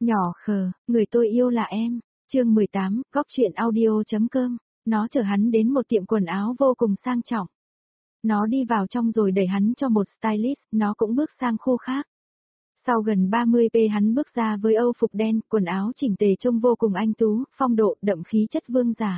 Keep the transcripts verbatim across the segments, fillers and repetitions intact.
Nhỏ khờ, người tôi yêu là em. Chương mười tám, góc truyện audio.com. Nó chở hắn đến một tiệm quần áo vô cùng sang trọng. Nó đi vào trong rồi đẩy hắn cho một stylist, nó cũng bước sang khu khác. Sau gần ba mươi phút hắn bước ra với âu phục đen, quần áo chỉnh tề trông vô cùng anh tú, phong độ, đậm khí chất vương giả.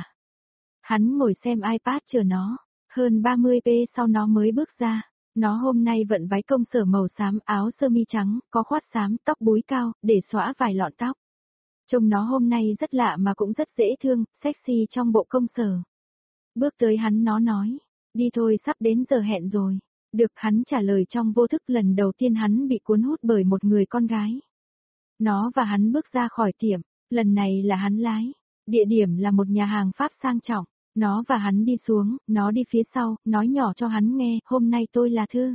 Hắn ngồi xem iPad chờ nó, hơn ba mươi phút sau nó mới bước ra. Nó hôm nay vận váy công sở màu xám, áo sơ mi trắng, có khoát xám, tóc búi cao, để xõa vài lọn tóc. Trông nó hôm nay rất lạ mà cũng rất dễ thương, sexy trong bộ công sở. Bước tới hắn nó nói, đi thôi sắp đến giờ hẹn rồi. Được, hắn trả lời trong vô thức. Lần đầu tiên hắn bị cuốn hút bởi một người con gái. Nó và hắn bước ra khỏi tiệm, lần này là hắn lái. Địa điểm là một nhà hàng Pháp sang trọng. Nó và hắn đi xuống, nó đi phía sau, nói nhỏ cho hắn nghe, hôm nay tôi là Thư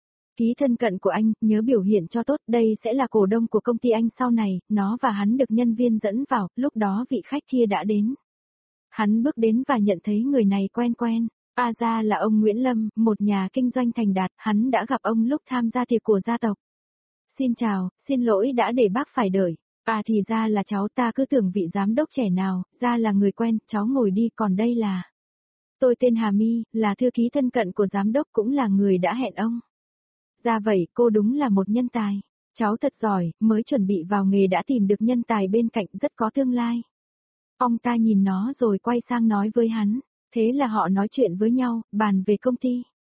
ký thân cận của anh, nhớ biểu hiện cho tốt, đây sẽ là cổ đông của công ty anh sau này. Nó và hắn được nhân viên dẫn vào, lúc đó vị khách kia đã đến. Hắn bước đến và nhận thấy người này quen quen. A ra là ông Nguyễn Lâm, một nhà kinh doanh thành đạt, hắn đã gặp ông lúc tham gia tiệc của gia tộc. Xin chào, xin lỗi đã để bác phải đợi. À thì ra là cháu, ta cứ tưởng vị giám đốc trẻ nào, ra là người quen, cháu ngồi đi, còn đây là... Tôi tên Hà My, là thư ký thân cận của giám đốc, cũng là người đã hẹn ông. Ra vậy, cô đúng là một nhân tài. Cháu thật giỏi, mới chuẩn bị vào nghề đã tìm được nhân tài bên cạnh, rất có tương lai. Ông ta nhìn nó rồi quay sang nói với hắn. Thế là họ nói chuyện với nhau, bàn về công ty.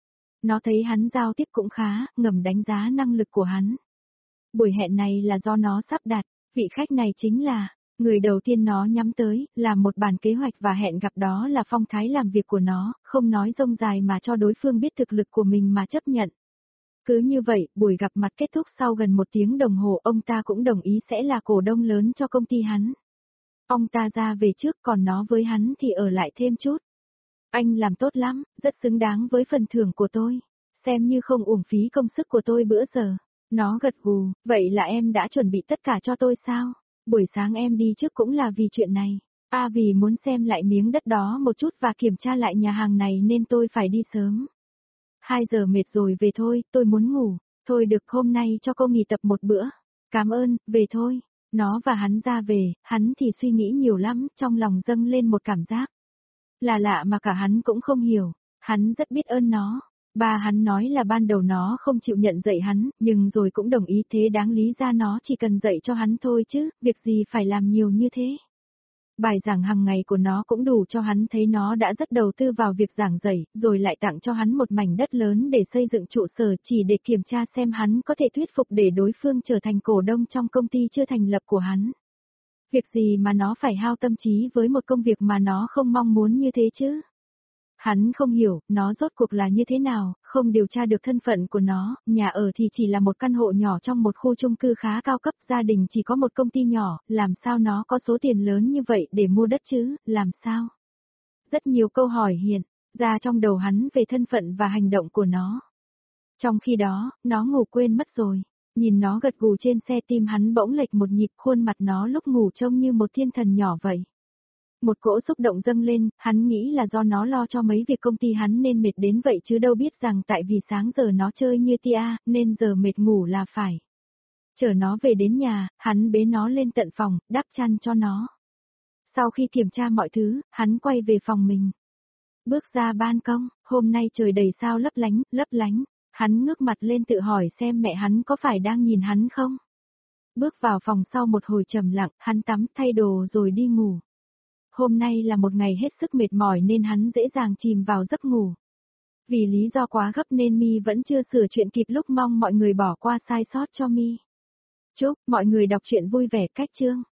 Nó thấy hắn giao tiếp cũng khá, ngầm đánh giá năng lực của hắn. Buổi hẹn này là do nó sắp đặt, vị khách này chính là, người đầu tiên nó nhắm tới, làm một bản kế hoạch và hẹn gặp, đó là phong thái làm việc của nó, không nói rông dài mà cho đối phương biết thực lực của mình mà chấp nhận. Cứ như vậy, buổi gặp mặt kết thúc sau gần một tiếng đồng hồ, ông ta cũng đồng ý sẽ là cổ đông lớn cho công ty hắn. Ông ta ra về trước, còn nó với hắn thì ở lại thêm chút. Anh làm tốt lắm, rất xứng đáng với phần thưởng của tôi. Xem như không uổng phí công sức của tôi bữa giờ. Nó gật gù, vậy là em đã chuẩn bị tất cả cho tôi sao? Buổi sáng em đi trước cũng là vì chuyện này. À vì muốn xem lại miếng đất đó một chút và kiểm tra lại nhà hàng này nên tôi phải đi sớm. Hai giờ mệt rồi, về thôi, tôi muốn ngủ. Thôi được, hôm nay cho cô nghỉ tập một bữa. Cảm ơn, về thôi. Nó và hắn ra về, hắn thì suy nghĩ nhiều lắm, trong lòng dâng lên một cảm giác. Là lạ mà cả hắn cũng không hiểu, hắn rất biết ơn nó. Ba hắn nói là ban đầu nó không chịu nhận dạy hắn, nhưng rồi cũng đồng ý, thế đáng lý ra nó chỉ cần dạy cho hắn thôi chứ, việc gì phải làm nhiều như thế. Bài giảng hàng ngày của nó cũng đủ cho hắn thấy nó đã rất đầu tư vào việc giảng dạy, rồi lại tặng cho hắn một mảnh đất lớn để xây dựng trụ sở chỉ để kiểm tra xem hắn có thể thuyết phục để đối phương trở thành cổ đông trong công ty chưa thành lập của hắn. Việc gì mà nó phải hao tâm trí với một công việc mà nó không mong muốn như thế chứ? Hắn không hiểu, nó rốt cuộc là như thế nào, không điều tra được thân phận của nó, nhà ở thì chỉ là một căn hộ nhỏ trong một khu chung cư khá cao cấp, gia đình chỉ có một công ty nhỏ, làm sao nó có số tiền lớn như vậy để mua đất chứ, làm sao? Rất nhiều câu hỏi hiện ra trong đầu hắn về thân phận và hành động của nó. Trong khi đó, nó ngủ quên mất rồi. Nhìn nó gật gù trên xe, tim hắn bỗng lệch một nhịp, khuôn mặt nó lúc ngủ trông như một thiên thần nhỏ vậy. Một cỗ xúc động dâng lên, hắn nghĩ là do nó lo cho mấy việc công ty hắn nên mệt đến vậy chứ đâu biết rằng tại vì sáng giờ nó chơi như tia, nên giờ mệt ngủ là phải. Chở nó về đến nhà, hắn bế nó lên tận phòng, đắp chăn cho nó. Sau khi kiểm tra mọi thứ, hắn quay về phòng mình. Bước ra ban công, hôm nay trời đầy sao lấp lánh, lấp lánh. Hắn ngước mặt lên tự hỏi xem mẹ hắn có phải đang nhìn hắn không. Bước vào phòng sau một hồi trầm lặng, hắn tắm thay đồ rồi đi ngủ. Hôm nay là một ngày hết sức mệt mỏi nên hắn dễ dàng chìm vào giấc ngủ. Vì lý do quá gấp nên Mi vẫn chưa sửa chuyện kịp lúc, mong mọi người bỏ qua sai sót cho Mi. Chúc mọi người đọc truyện vui vẻ. Cách chương.